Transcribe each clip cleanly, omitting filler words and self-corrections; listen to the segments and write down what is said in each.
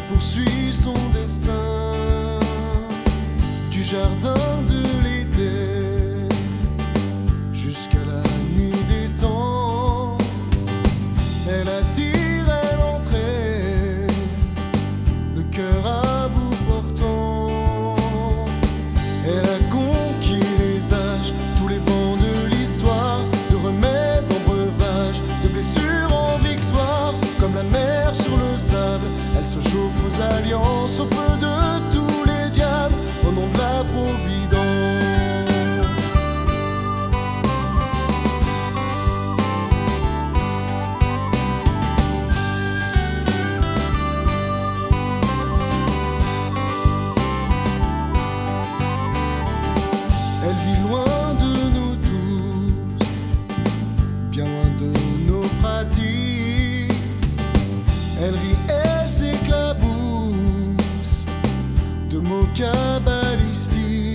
poursuit son destin du jardin de l'Éden jusqu'à la nuit des temps. Elle attire, elle entraîne le cœur à bout portant. Elle a conquis les âges, tous les vents de l'histoire, de remèdes en breuvage, de blessures en victoire. Comme la mer sur le sable, elle se chauffe aux alliances, au feu de tous les diables, au nom de la providence. Elle vit loin de nous tous, bien loin de nos pratiques. Elle rit, elle s'éclabousse de mots cabalistiques.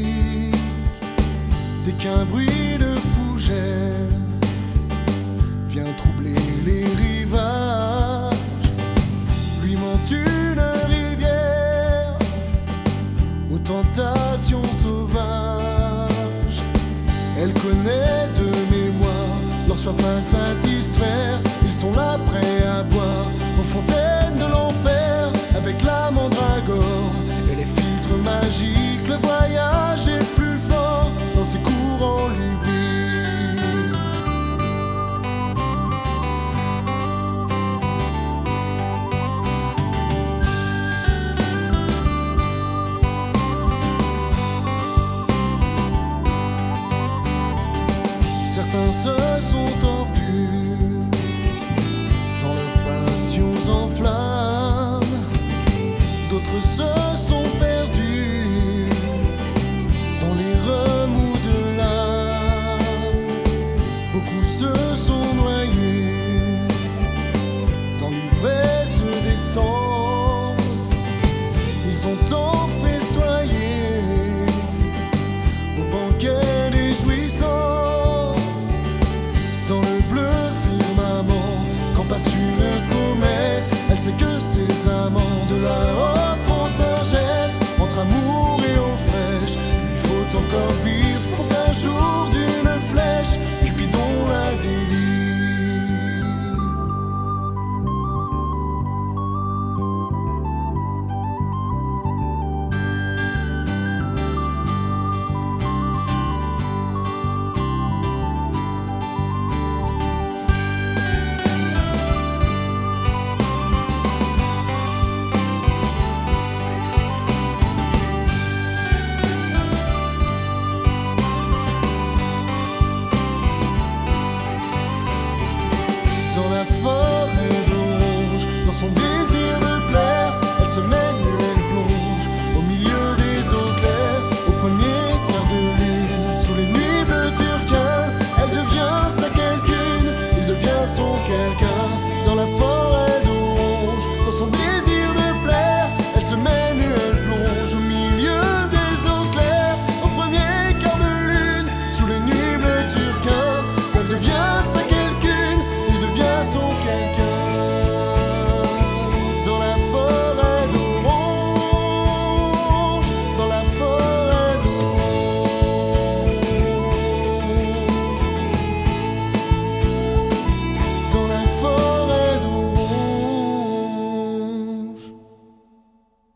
Dès qu'un bruit de fougère vient troubler les rivages, lui monte une rivière aux tentations sauvages. Elle connaît de mémoire leur soif à satisfaire. Ils sont là prêts à boire aux fontaines de l'enfer avec la mandragore et les filtres magiques. Le voyage est plus fort dans ses courants lubriques. Certains se sont tordus dans leurs passions en flammes, d'autres se sont perdus dans les remous de l'âme. Beaucoup se sont noyés dans l'ivresse des sens. Ils ont tant festoyé au banquet des jouissances. Dans le bleu firmament, quand passe une comète, elle sait que ses amants de là-haut font un geste entre amour et eau fraîche. Il faut encore vivre pour qu'un jour d'une flèche, Cupidon la délire. Dans la forêt blanche, dans son désir de plaire, elle se mène, elle plonge au milieu des eaux claires. Au premier quart de lune, sous les nuits bleues turquins, elle devient sa quelqu'une, il devient son quelqu'un.